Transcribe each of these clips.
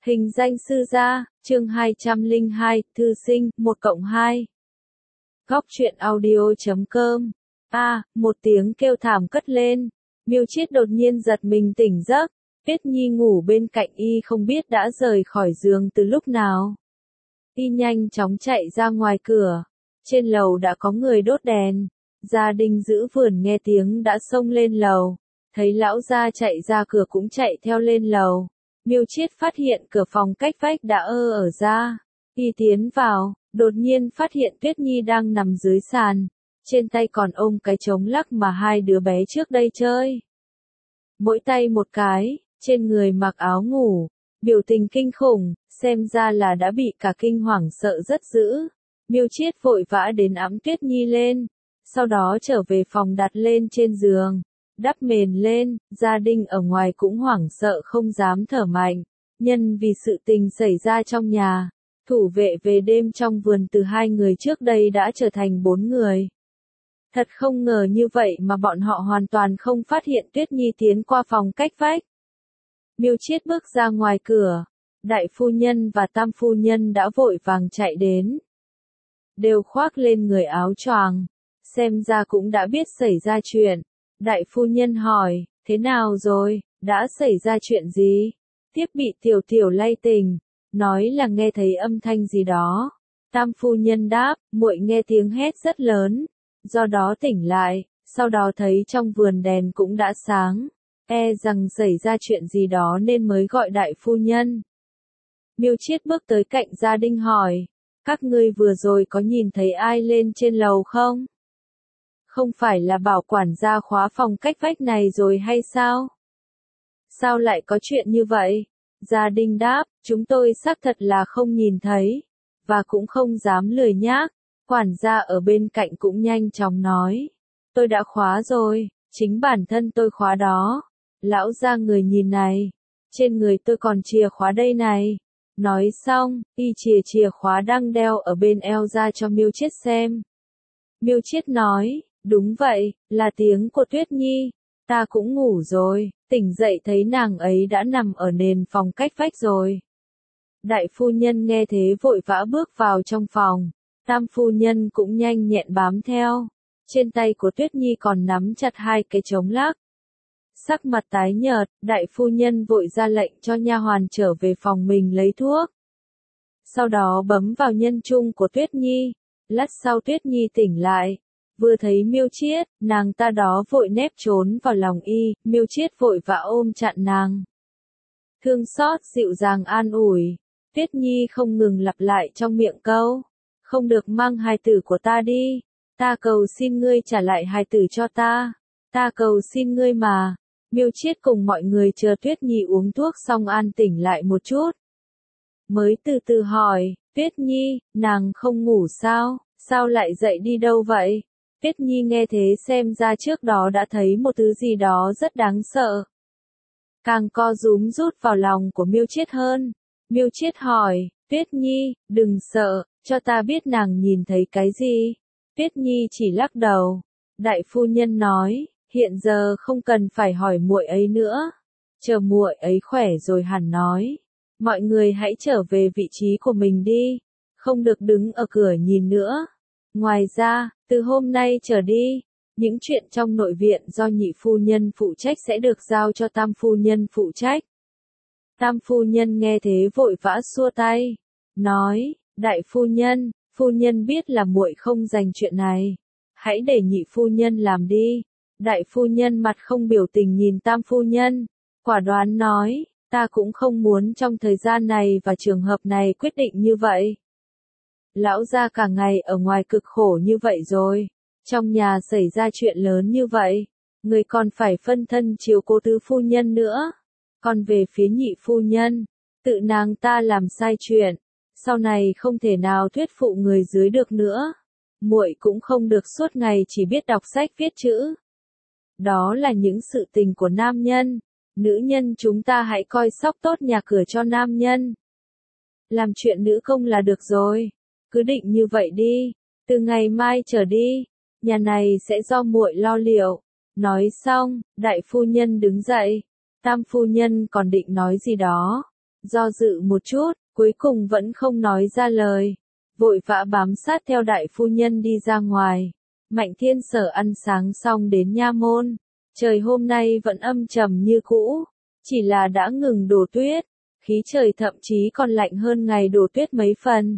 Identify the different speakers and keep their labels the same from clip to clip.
Speaker 1: Hình danh sư gia, chương 202, thư sinh, 1+2. Góc truyện audio.com. Một tiếng kêu thảm cất lên. Miêu Chiết đột nhiên giật mình tỉnh giấc. Tuyết Nhi ngủ bên cạnh y không biết đã rời khỏi giường từ lúc nào. Y nhanh chóng chạy ra ngoài cửa. Trên lầu đã có người đốt đèn. Gia đình giữ vườn nghe tiếng đã xông lên lầu. Thấy lão gia chạy ra cửa cũng chạy theo lên lầu. Miêu Chiết phát hiện cửa phòng cách vách đã ở ra. Y tiến vào, đột nhiên phát hiện Tuyết Nhi đang nằm dưới sàn. Trên tay còn ôm cái trống lắc mà hai đứa bé trước đây chơi. Mỗi tay một cái, trên người mặc áo ngủ, biểu tình kinh khủng, xem ra là đã bị cả kinh hoảng sợ rất dữ. Miêu Chiết vội vã đến ẵm Tuyết Nhi lên, sau đó trở về phòng đặt lên trên giường. Đắp mền lên, gia đình ở ngoài cũng hoảng sợ không dám thở mạnh. Nhân vì sự tình xảy ra trong nhà, thủ vệ về đêm trong vườn từ 2 người trước đây đã trở thành 4 người. Thật không ngờ như vậy mà bọn họ hoàn toàn không phát hiện Tuyết Nhi tiến qua phòng cách vách. Miêu Chiết bước ra ngoài cửa, đại phu nhân và tam phu nhân đã vội vàng chạy đến. Đều khoác lên người áo choàng, xem ra cũng đã biết xảy ra chuyện. Đại phu nhân hỏi, thế nào rồi, đã xảy ra chuyện gì? Tiếp bị Tiểu Tiểu lay tỉnh, nói là nghe thấy âm thanh gì đó. Tam phu nhân đáp, muội nghe tiếng hét rất lớn, do đó tỉnh lại, sau đó thấy trong vườn đèn cũng đã sáng, rằng xảy ra chuyện gì đó nên mới gọi đại phu nhân. Miêu Chiết bước tới cạnh gia đình hỏi, các ngươi vừa rồi có nhìn thấy ai lên trên lầu không? Không phải là bảo quản gia khóa phòng cách vách này rồi hay sao? Sao lại có chuyện như vậy? Gia đình đáp, chúng tôi xác thật là không nhìn thấy, và cũng không dám lười nhác. Quản gia ở bên cạnh cũng nhanh chóng nói, tôi đã khóa rồi, chính bản thân tôi khóa đó. Lão gia người nhìn này, trên người tôi còn chìa khóa đây này. Nói xong, y chìa khóa đang đeo ở bên eo ra cho Miêu Chiết xem. Miêu Chiết nói, đúng vậy, là tiếng của Tuyết Nhi, ta cũng ngủ rồi, tỉnh dậy thấy nàng ấy đã nằm ở nền phòng cách vách rồi. Đại phu nhân nghe thế vội vã bước vào trong phòng, tam phu nhân cũng nhanh nhẹn bám theo, trên tay của Tuyết Nhi còn nắm chặt 2 cái trống lắc. Sắc mặt tái nhợt, đại phu nhân vội ra lệnh cho nha hoàn trở về phòng mình lấy thuốc. Sau đó bấm vào nhân trung của Tuyết Nhi, lát sau Tuyết Nhi tỉnh lại. Vừa thấy Miêu Chiết, nàng ta đó vội nép trốn vào lòng y, Miêu Chiết vội vã ôm chặn nàng. Thương xót dịu dàng an ủi, Tuyết Nhi không ngừng lặp lại trong miệng câu, không được mang hài tử của ta đi, ta cầu xin ngươi trả lại hài tử cho ta cầu xin ngươi mà. Miêu Chiết cùng mọi người chờ Tuyết Nhi uống thuốc xong an tỉnh lại một chút. Mới từ từ hỏi, Tuyết Nhi, nàng không ngủ sao lại dậy đi đâu vậy? Tuyết Nhi nghe thế xem ra trước đó đã thấy một thứ gì đó rất đáng sợ. Càng co rúm rút vào lòng của Miêu Chiết hơn. Miêu Chiết hỏi, Tuyết Nhi, đừng sợ, cho ta biết nàng nhìn thấy cái gì. Tuyết Nhi chỉ lắc đầu. Đại phu nhân nói, hiện giờ không cần phải hỏi muội ấy nữa. Chờ muội ấy khỏe rồi hẳn nói. Mọi người hãy trở về vị trí của mình đi. Không được đứng ở cửa nhìn nữa. Ngoài ra, từ hôm nay trở đi, những chuyện trong nội viện do nhị phu nhân phụ trách sẽ được giao cho tam phu nhân phụ trách. Tam phu nhân nghe thế vội vã xua tay, nói, đại phu nhân biết là muội không dành chuyện này. Hãy để nhị phu nhân làm đi. Đại phu nhân mặt không biểu tình nhìn tam phu nhân, quả đoán nói, ta cũng không muốn trong thời gian này và trường hợp này quyết định như vậy. Lão gia cả ngày ở ngoài cực khổ như vậy rồi, trong nhà xảy ra chuyện lớn như vậy, người còn phải phân thân chiếu cố tứ phu nhân nữa. Còn về phía nhị phu nhân, tự nàng ta làm sai chuyện, sau này không thể nào thuyết phụ người dưới được nữa. Muội cũng không được suốt ngày chỉ biết đọc sách viết chữ. Đó là những sự tình của nam nhân, nữ nhân chúng ta hãy coi sóc tốt nhà cửa cho nam nhân. Làm chuyện nữ công là được rồi. Cứ định như vậy đi, từ ngày mai trở đi, nhà này sẽ do muội lo liệu. Nói xong, đại phu nhân đứng dậy, tam phu nhân còn định nói gì đó, Do dự một chút, cuối cùng vẫn không nói ra lời. Vội vã bám sát theo đại phu nhân đi ra ngoài. Mạnh Thiên Sở ăn sáng xong đến nha môn. Trời hôm nay vẫn âm trầm như cũ, chỉ là đã ngừng đổ tuyết, khí trời thậm chí còn lạnh hơn ngày đổ tuyết mấy phần.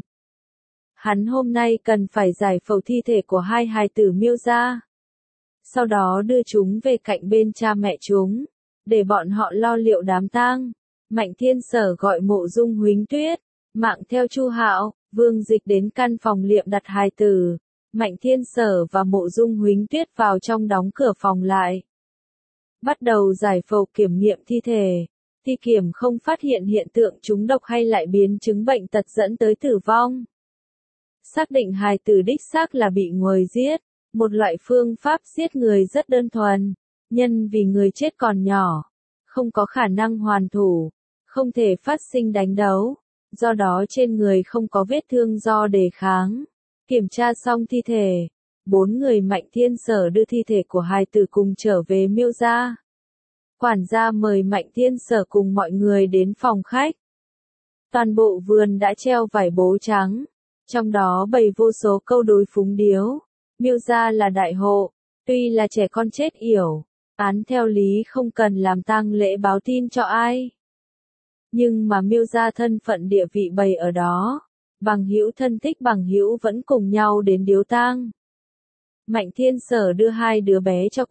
Speaker 1: Hắn hôm nay cần phải giải phẫu thi thể của hai hài tử Miêu gia. Sau đó đưa chúng về cạnh bên cha mẹ chúng, để bọn họ lo liệu đám tang. Mạnh Thiên Sở gọi Mộ Dung Huỳnh Tuyết, mạng theo Chu Hạo, Vương Dịch đến căn phòng liệm đặt hài tử. Mạnh Thiên Sở và Mộ Dung Huỳnh Tuyết vào trong đóng cửa phòng lại. Bắt đầu giải phẫu kiểm nghiệm thi thể. Thi kiểm không phát hiện hiện tượng trúng độc hay lại biến chứng bệnh tật dẫn tới tử vong. Xác định hài tử đích xác là bị người giết, một loại phương pháp giết người rất đơn thuần, nhân vì người chết còn nhỏ, không có khả năng hoàn thủ, không thể phát sinh đánh đấu, do đó trên người không có vết thương do đề kháng. Kiểm tra xong thi thể, 4 người Mạnh Thiên Sở đưa thi thể của hài tử cùng trở về Miêu gia. Quản gia mời Mạnh Thiên Sở cùng mọi người đến phòng khách. Toàn bộ vườn đã treo vải bố trắng, trong đó bày vô số câu đối phúng điếu. Miêu gia là đại hộ, tuy là trẻ con chết yểu, án theo lý không cần làm tang lễ báo tin cho ai. Nhưng mà Miêu gia thân phận địa vị bày ở đó, bằng hữu thân thích bằng hữu vẫn cùng nhau đến điếu tang. Mạnh Thiên Sở đưa 2 đứa bé cho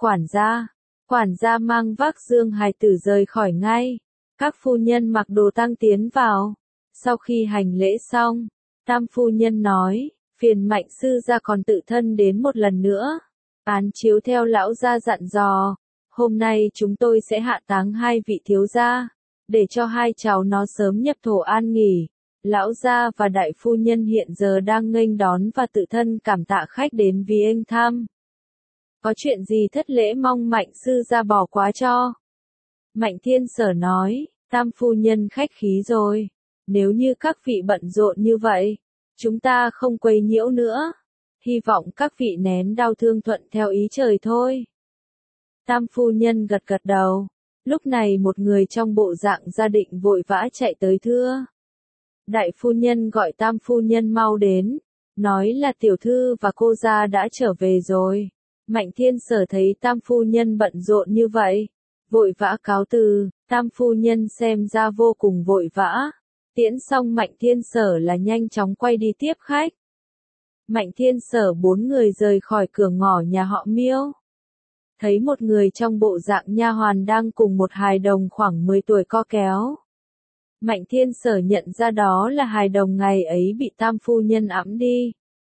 Speaker 1: quản gia mang vác dương hài tử rời khỏi ngay. Các phu nhân mặc đồ tang tiến vào. Sau khi hành lễ xong, Tam phu nhân nói, phiền Mạnh sư gia còn tự thân đến một lần nữa. Án chiếu theo lão gia dặn dò, hôm nay chúng tôi sẽ hạ táng 2 vị thiếu gia, để cho 2 cháu nó sớm nhập thổ an nghỉ. Lão gia và đại phu nhân hiện giờ đang nghênh đón và tự thân cảm tạ khách đến viếng thăm. Có chuyện gì thất lễ mong Mạnh sư gia bỏ qua cho. Mạnh Thiên Sở nói, Tam phu nhân khách khí rồi. Nếu như các vị bận rộn như vậy, chúng ta không quấy nhiễu nữa. Hy vọng các vị nén đau thương thuận theo ý trời thôi. Tam phu nhân gật gật đầu. Lúc này một người trong bộ dạng gia định vội vã chạy tới thưa. Đại phu nhân gọi Tam phu nhân mau đến, nói là tiểu thư và cô gia đã trở về rồi. Mạnh Thiên Sở thấy Tam phu nhân bận rộn như vậy, vội vã cáo từ. Tam phu nhân xem ra vô cùng vội vã. Tiễn xong Mạnh Thiên Sở là nhanh chóng quay đi tiếp khách. Mạnh Thiên Sở 4 người rời khỏi cửa ngõ nhà họ Miêu. Thấy một người trong bộ dạng nha hoàn đang cùng một hài đồng khoảng 10 tuổi co kéo. Mạnh Thiên Sở nhận ra đó là hài đồng ngày ấy bị Tam phu nhân ẵm đi.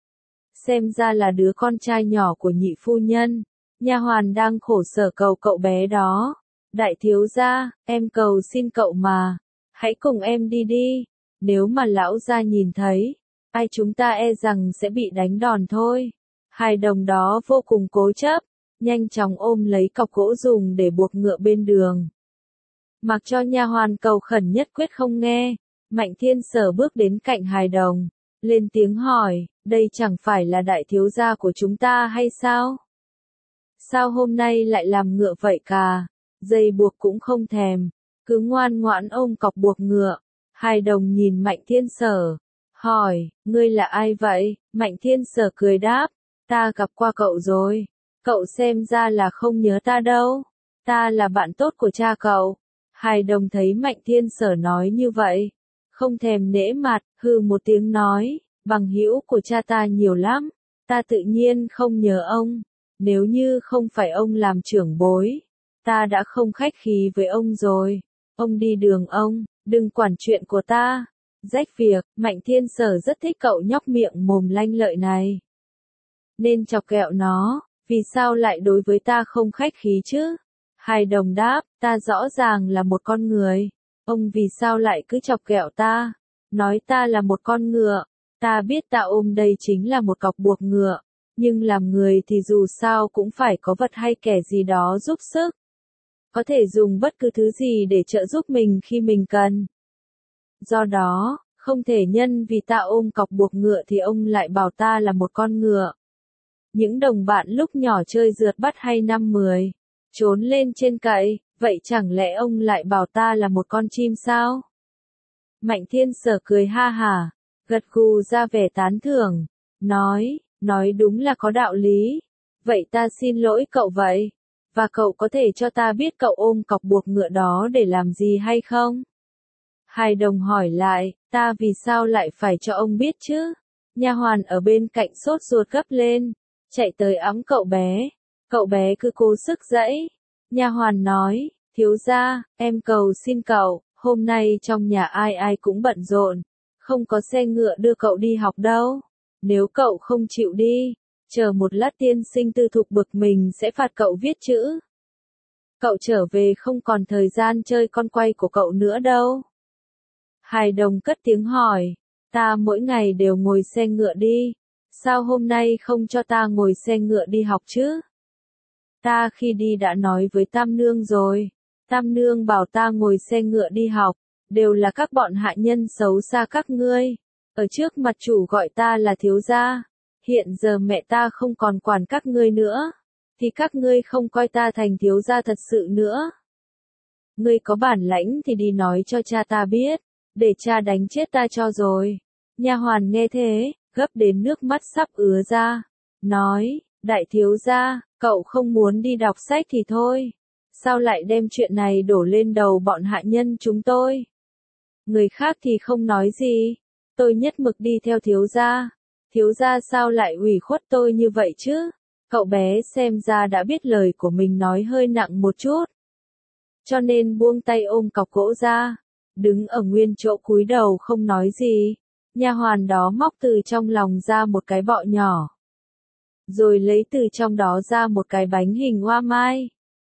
Speaker 1: Xem ra là đứa con trai nhỏ của nhị phu nhân. Nha hoàn đang khổ sở cầu cậu bé đó. Đại thiếu gia, em cầu xin cậu mà. Hãy cùng em đi đi. Nếu mà lão gia nhìn thấy, ai chúng ta e rằng sẽ bị đánh đòn thôi. Hài đồng đó vô cùng cố chấp, nhanh chóng ôm lấy cọc gỗ dùng để buộc ngựa bên đường. Mặc cho nha hoàn cầu khẩn nhất quyết không nghe, Mạnh Thiên Sở bước đến cạnh hài đồng, lên tiếng hỏi, đây chẳng phải là đại thiếu gia của chúng ta hay sao? Sao hôm nay lại làm ngựa vậy cả? Dây buộc cũng không thèm, cứ ngoan ngoãn ôm cọc buộc ngựa. Hài đồng nhìn Mạnh Thiên Sở, hỏi, ngươi là ai vậy? Mạnh Thiên Sở cười đáp, ta gặp qua cậu rồi. Cậu xem ra là không nhớ ta đâu. Ta là bạn tốt của cha cậu. Hài đồng thấy Mạnh Thiên Sở nói như vậy, không thèm nể mặt, hừ một tiếng nói, bằng hữu của cha ta nhiều lắm, ta tự nhiên không nhớ ông. Nếu như không phải ông làm trưởng bối, ta đã không khách khí với ông rồi. Ông đi đường ông, đừng quản chuyện của ta. Rách việc, Mạnh Thiên Sở rất thích cậu nhóc miệng mồm lanh lợi này. Nên chọc ghẹo nó, vì sao lại đối với ta không khách khí chứ? Hài đồng đáp, ta rõ ràng là một con người. Ông vì sao lại cứ chọc ghẹo ta? Nói ta là một con ngựa. Ta biết ta ôm đây chính là một cọc buộc ngựa. Nhưng làm người thì dù sao cũng phải có vật hay kẻ gì đó giúp sức. Có thể dùng bất cứ thứ gì để trợ giúp mình khi mình cần. Do đó, không thể nhân vì ta ôm cọc buộc ngựa thì ông lại bảo ta là một con ngựa. Những đồng bạn lúc nhỏ chơi rượt bắt hay năm 10, trốn lên trên cậy, vậy chẳng lẽ ông lại bảo ta là một con chim sao? Mạnh Thiên Sở cười ha hả, gật gù ra vẻ tán thưởng, nói đúng là có đạo lý. Vậy ta xin lỗi cậu vậy. Và cậu có thể cho ta biết cậu ôm cọc buộc ngựa đó để làm gì hay không? Hài Đồng hỏi lại, ta vì sao lại phải cho ông biết chứ? Nha hoàn ở bên cạnh sốt ruột gấp lên, chạy tới ẵm cậu bé. Cậu bé cứ cố sức giãy. Nha hoàn nói, thiếu gia, em cầu xin cậu, hôm nay trong nhà ai ai cũng bận rộn, không có xe ngựa đưa cậu đi học đâu. Nếu cậu không chịu đi, chờ một lát tiên sinh Tư Thục bực mình sẽ phạt cậu viết chữ. Cậu trở về không còn thời gian chơi con quay của cậu nữa đâu. Hài Đồng cất tiếng hỏi, ta mỗi ngày đều ngồi xe ngựa đi, sao hôm nay không cho ta ngồi xe ngựa đi học chứ? Ta khi đi đã nói với Tam Nương rồi, Tam Nương bảo ta ngồi xe ngựa đi học, đều là các bọn hạ nhân xấu xa các ngươi, ở trước mặt chủ gọi ta là thiếu gia, hiện giờ mẹ ta không còn quản các ngươi nữa, thì các ngươi không coi ta thành thiếu gia thật sự nữa. Ngươi có bản lãnh thì đi nói cho cha ta biết, để cha đánh chết ta cho rồi. Nha hoàn nghe thế, gấp đến nước mắt sắp ứa ra, nói, đại thiếu gia, cậu không muốn đi đọc sách thì thôi, sao lại đem chuyện này đổ lên đầu bọn hạ nhân chúng tôi? Người khác thì không nói gì, tôi nhất mực đi theo thiếu gia sao lại ủy khuất tôi như vậy chứ? Cậu bé xem ra đã biết lời của mình nói hơi nặng một chút, cho nên buông tay ôm cọc gỗ ra, đứng ở nguyên chỗ cúi đầu không nói gì. Nha hoàn đó móc từ trong lòng ra một cái bọ nhỏ, rồi lấy từ trong đó ra một cái bánh hình hoa mai.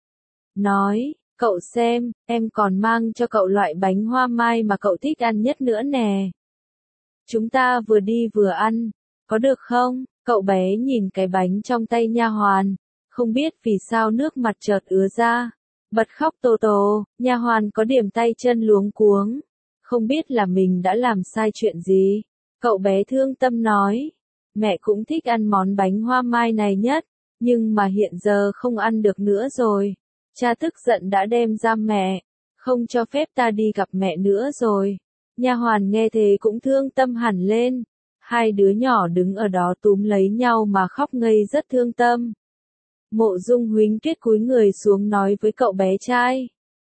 Speaker 1: Nói, cậu xem, em còn mang cho cậu loại bánh hoa mai mà cậu thích ăn nhất nữa nè. Chúng ta vừa đi vừa ăn, có được không? Cậu bé nhìn cái bánh trong tay nha hoàn, không biết vì sao nước mặt chợt ứa ra, bật khóc tô tô. Nha hoàn có điểm tay chân luống cuống, không biết là mình đã làm sai chuyện gì. Cậu bé thương tâm nói, mẹ cũng thích ăn món bánh hoa mai này nhất, nhưng mà hiện giờ không ăn được nữa rồi. Cha tức giận đã đem giam mẹ, không cho phép ta đi gặp mẹ nữa rồi. Nha hoàn nghe thế cũng thương tâm hẳn lên. Hai đứa nhỏ đứng ở đó túm lấy nhau mà khóc ngây rất thương tâm. Mộ Dung Huỳnh Tuyết cúi người xuống nói với cậu bé trai,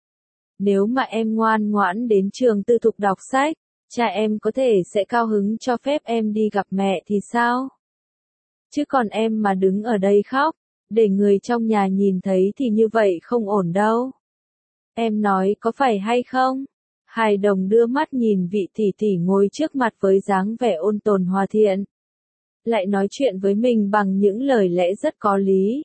Speaker 1: nếu mà em ngoan ngoãn đến trường tư thục đọc sách, cha em có thể sẽ cao hứng cho phép em đi gặp mẹ thì sao? Chứ còn em mà đứng ở đây khóc, để người trong nhà nhìn thấy thì như vậy không ổn đâu. Em nói có phải hay không? Hài Đồng đưa mắt nhìn vị tỷ tỷ ngồi trước mặt với dáng vẻ ôn tồn hòa thiện, lại nói chuyện với mình bằng những lời lẽ rất có lý.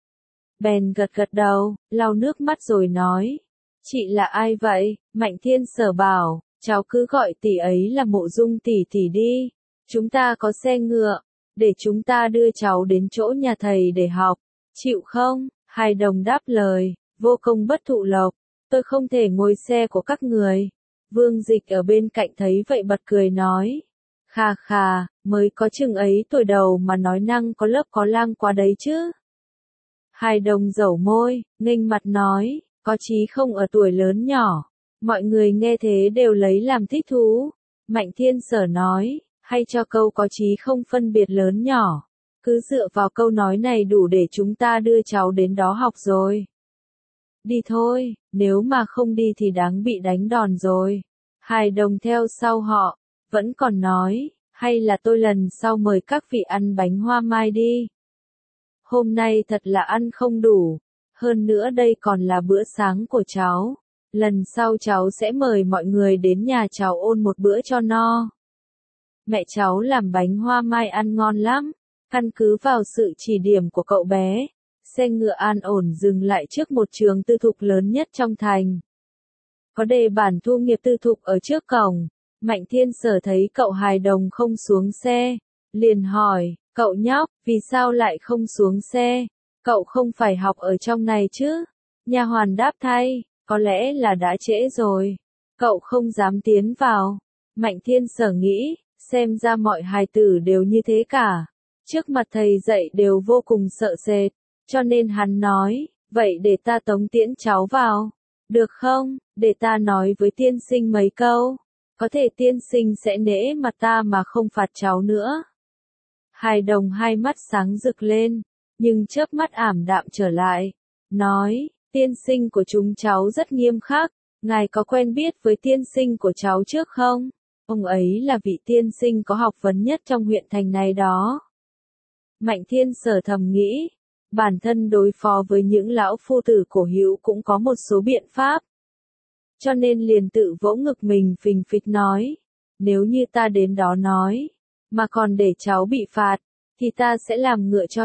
Speaker 1: Bèn gật gật đầu, lau nước mắt rồi nói, chị là ai vậy? Mạnh Thiên Sở bảo, cháu cứ gọi tỷ ấy là Mộ Dung tỷ tỷ đi, chúng ta có xe ngựa, để chúng ta đưa cháu đến chỗ nhà thầy để học, chịu không? Hài Đồng đáp lời, vô công bất thụ lộc, tôi không thể ngồi xe của các người. Vương Dịch ở bên cạnh thấy vậy bật cười nói, khà khà, mới có chừng ấy tuổi đầu mà nói năng có lớp có lang quá đấy chứ. Hài Đồng dẩu môi, nghênh mặt nói, có chí không ở tuổi lớn nhỏ. Mọi người nghe thế đều lấy làm thích thú. Mạnh Thiên Sở nói, hay cho câu có chí không phân biệt lớn nhỏ. Cứ dựa vào câu nói này đủ để chúng ta đưa cháu đến đó học rồi. Đi thôi, nếu mà không đi thì đáng bị đánh đòn rồi. Hài Đồng theo sau họ, vẫn còn nói, hay là tôi lần sau mời các vị ăn bánh hoa mai đi. Hôm nay thật là ăn không đủ, hơn nữa đây còn là bữa sáng của cháu. Lần sau cháu sẽ mời mọi người đến nhà cháu ôn một bữa cho no. Mẹ cháu làm bánh hoa mai ăn ngon lắm. Căn cứ vào sự chỉ điểm của cậu bé, xe ngựa an ổn dừng lại trước một trường tư thục lớn nhất trong thành. Có đề bản thu nghiệp tư thục ở trước cổng. Mạnh Thiên Sở thấy cậu Hài Đồng không xuống xe, liền hỏi, cậu nhóc, vì sao lại không xuống xe? Cậu không phải học ở trong này chứ? Nha hoàn đáp thay, có lẽ là đã trễ rồi. Cậu không dám tiến vào. Mạnh Thiên Sở nghĩ, xem ra mọi hài tử đều như thế cả. Trước mặt thầy dạy đều vô cùng sợ sệt, cho nên hắn nói, vậy để ta tống tiễn cháu vào. Được không, để ta nói với tiên sinh mấy câu. có thể tiên sinh sẽ nể mặt ta mà không phạt cháu nữa. Hài Đồng hai mắt sáng rực lên, nhưng chớp mắt ảm đạm trở lại, nói, tiên sinh của chúng cháu rất nghiêm khắc, ngài có quen biết với tiên sinh của cháu trước không? Ông ấy là vị tiên sinh có học vấn nhất trong huyện thành này đó. Mạnh Thiên Sở thầm nghĩ, bản thân đối phó với những lão phu tử cổ hữu cũng có một số biện pháp. Cho nên liền tự vỗ ngực mình phình phịch nói, nếu như ta đến đó nói, mà còn để cháu bị phạt, thì ta sẽ làm ngựa cho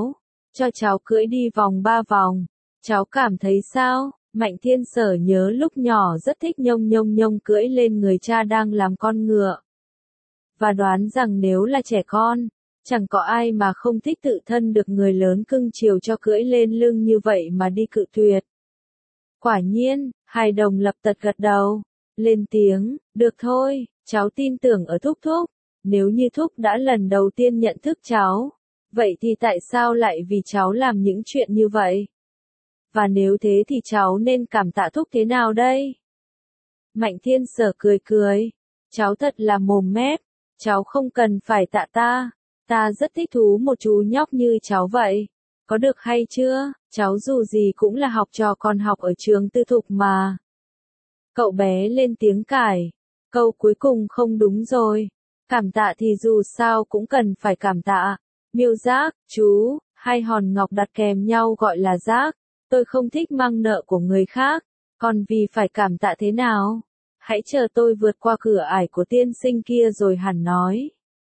Speaker 1: cháu cưỡi đi vòng 3 vòng, cháu cảm thấy sao? Mạnh Thiên Sở nhớ lúc nhỏ rất thích nhông cưỡi lên người cha đang làm con ngựa. Và đoán rằng nếu là trẻ con, chẳng có ai mà không thích tự thân được người lớn cưng chiều cho cưỡi lên lưng như vậy mà đi cự tuyệt. Quả nhiên, Hài Đồng lập tật gật đầu, lên tiếng, được thôi, cháu tin tưởng ở Thúc Thúc, nếu như Thúc đã lần đầu tiên nhận thức cháu, vậy thì tại sao lại vì cháu làm những chuyện như vậy? Và nếu thế thì cháu nên cảm tạ Thúc thế nào đây? Mạnh Thiên Sở cười cười, cháu thật là mồm mép, cháu không cần phải tạ ta rất thích thú một chú nhóc như cháu vậy. Có được hay chưa, cháu dù gì cũng là học trò còn học ở trường tư thục mà. Cậu bé lên tiếng cãi, câu cuối cùng không đúng rồi, cảm tạ thì dù sao cũng cần phải cảm tạ. Miêu Giác, chú, hai hòn ngọc đặt kèm nhau gọi là giác, tôi không thích mang nợ của người khác, còn vì phải cảm tạ thế nào? Hãy chờ tôi vượt qua cửa ải của tiên sinh kia rồi hẳn nói.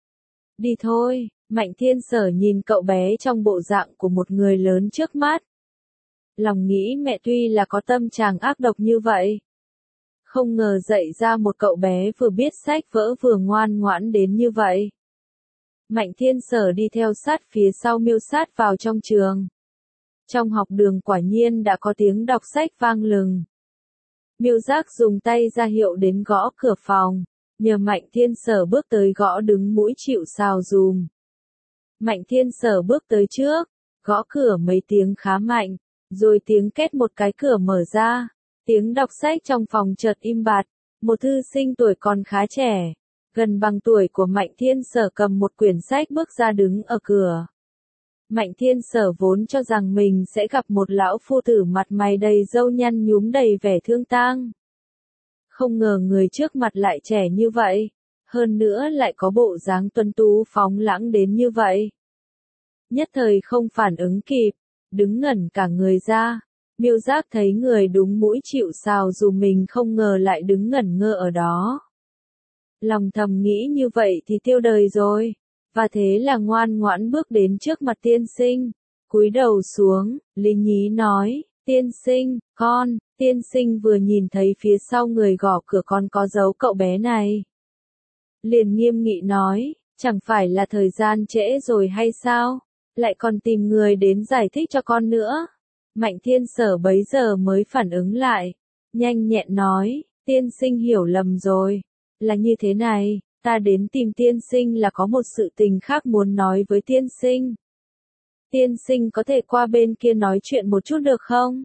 Speaker 1: Đi thôi. Mạnh Thiên Sở nhìn cậu bé trong bộ dạng của một người lớn trước mắt. Lòng nghĩ mẹ tuy là có tâm trạng ác độc như vậy. Không ngờ dạy ra một cậu bé vừa biết sách vỡ vừa ngoan ngoãn đến như vậy. Mạnh Thiên Sở đi theo sát phía sau Miêu Sát vào trong trường. Trong học đường quả nhiên đã có tiếng đọc sách vang lừng. Miêu Giác dùng tay ra hiệu đến gõ cửa phòng, nhờ Mạnh Thiên Sở bước tới gõ đứng mũi chịu sào dùm. Mạnh Thiên Sở bước tới trước, gõ cửa mấy tiếng khá mạnh, rồi tiếng két một cái cửa mở ra, tiếng đọc sách trong phòng chợt im bặt, một thư sinh tuổi còn khá trẻ, gần bằng tuổi của Mạnh Thiên Sở cầm một quyển sách bước ra đứng ở cửa. Mạnh Thiên Sở vốn cho rằng mình sẽ gặp một lão phu tử mặt mày đầy râu nhăn nhúm đầy vẻ thương tang. Không ngờ người trước mặt lại trẻ như vậy. Hơn nữa lại có bộ dáng tuấn tú phóng lãng đến như vậy. Nhất thời không phản ứng kịp, đứng ngẩn cả người ra. Miêu Giác thấy người đúng mũi chịu sào dù mình không ngờ lại đứng ngẩn ngơ ở đó. Lòng thầm nghĩ như vậy thì tiêu đời rồi, và thế là ngoan ngoãn bước đến trước mặt tiên sinh, cúi đầu xuống, lý nhí nói, tiên sinh, tiên sinh vừa nhìn thấy phía sau người gõ cửa con có dấu cậu bé này. Liền nghiêm nghị nói, chẳng phải là thời gian trễ rồi hay sao, lại còn tìm người đến giải thích cho con nữa. Mạnh Thiên Sở bấy giờ mới phản ứng lại, nhanh nhẹn nói, tiên sinh hiểu lầm rồi, là như thế này, ta đến tìm tiên sinh là có một sự tình khác muốn nói với tiên sinh. Tiên sinh có thể qua bên kia nói chuyện một chút được không?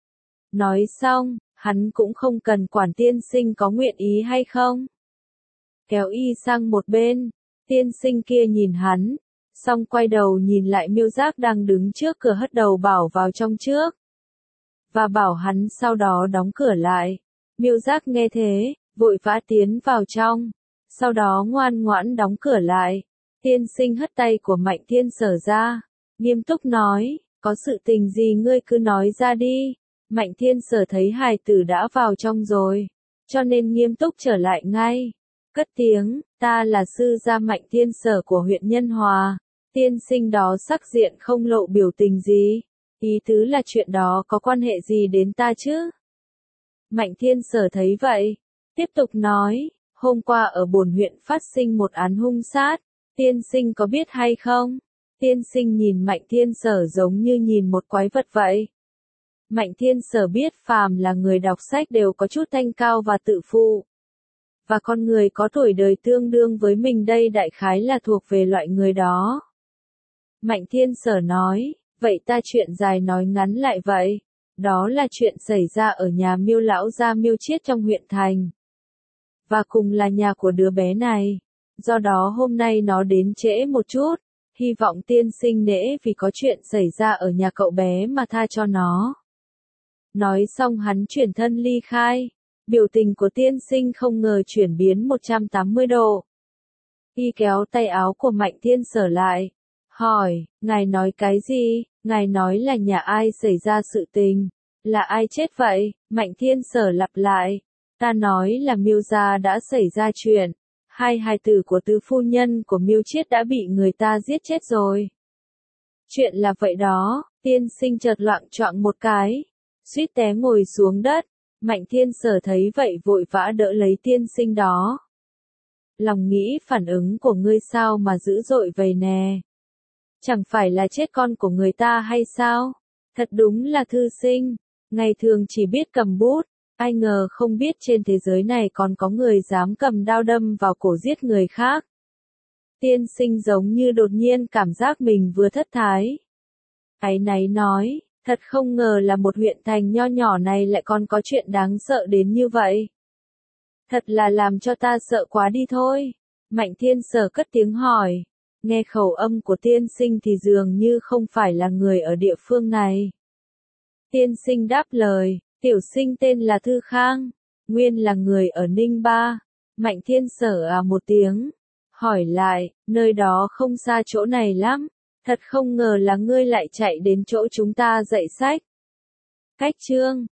Speaker 1: Nói xong, hắn cũng không cần quản tiên sinh có nguyện ý hay không. Kéo y sang một bên, tiên sinh kia nhìn hắn, xong quay đầu nhìn lại Miêu Giác đang đứng trước cửa hất đầu bảo vào trong trước. Và bảo hắn sau đó đóng cửa lại. Miêu Giác nghe thế, vội vã tiến vào trong, sau đó ngoan ngoãn đóng cửa lại. Tiên sinh hất tay của Mạnh Thiên Sở ra, nghiêm túc nói, có sự tình gì ngươi cứ nói ra đi. Mạnh Thiên Sở thấy hài tử đã vào trong rồi, cho nên nghiêm túc trở lại ngay. Cất tiếng, ta là sư gia Mạnh Thiên Sở của huyện Nhân Hòa. Tiên sinh đó sắc diện không lộ biểu tình gì. Ý tứ là chuyện đó có quan hệ gì đến ta chứ? Mạnh Thiên Sở thấy vậy, tiếp tục nói, hôm qua ở bổn huyện phát sinh một án hung sát, tiên sinh có biết hay không? Tiên sinh nhìn Mạnh Thiên Sở giống như nhìn một quái vật vậy. Mạnh Thiên Sở biết phàm là người đọc sách đều có chút thanh cao và tự phụ. Và con người có tuổi đời tương đương với mình đây đại khái là thuộc về loại người đó. Mạnh Thiên Sở nói, vậy ta chuyện dài nói ngắn lại vậy. Đó là chuyện xảy ra ở nhà Miêu lão gia Miêu Chiết trong huyện thành. và cùng là nhà của đứa bé này. Do đó hôm nay nó đến trễ một chút, hy vọng tiên sinh nể vì có chuyện xảy ra ở nhà cậu bé mà tha cho nó. Nói xong hắn chuyển thân ly khai, biểu tình của tiên sinh không ngờ chuyển biến 180 độ. Y kéo tay áo của Mạnh Thiên Sở lại, hỏi, ngài nói cái gì, ngài nói là nhà ai xảy ra sự tình, là ai chết vậy, Mạnh Thiên Sở lặp lại, ta nói là Miêu gia đã xảy ra chuyện, hai hài tử của tứ phu nhân của Miêu Chiết đã bị người ta giết chết rồi. Chuyện là vậy đó, tiên sinh chợt loạng choạng một cái, suýt té ngồi xuống đất, Mạnh Thiên Sở thấy vậy vội vã đỡ lấy tiên sinh đó. Lòng nghĩ phản ứng của ngươi sao mà dữ dội vậy nè. Chẳng phải là chết con của người ta hay sao? Thật đúng là thư sinh, ngày thường chỉ biết cầm bút, ai ngờ không biết trên thế giới này còn có người dám cầm đao đâm vào cổ giết người khác. Tiên sinh giống như đột nhiên cảm giác mình vừa thất thái. Áy náy nói, thật không ngờ là một huyện thành nho nhỏ này lại còn có chuyện đáng sợ đến như vậy. Thật là làm cho ta sợ quá đi thôi. Mạnh Thiên Sở cất tiếng hỏi. Nghe khẩu âm của tiên sinh thì dường như không phải là người ở địa phương này. Tiên sinh đáp lời, tiểu sinh tên là Thư Khang, nguyên là người ở Ninh Ba. Mạnh Thiên Sở một tiếng, hỏi lại, nơi đó không xa chỗ này lắm, thật không ngờ là ngươi lại chạy đến chỗ chúng ta dạy sách. Cách chương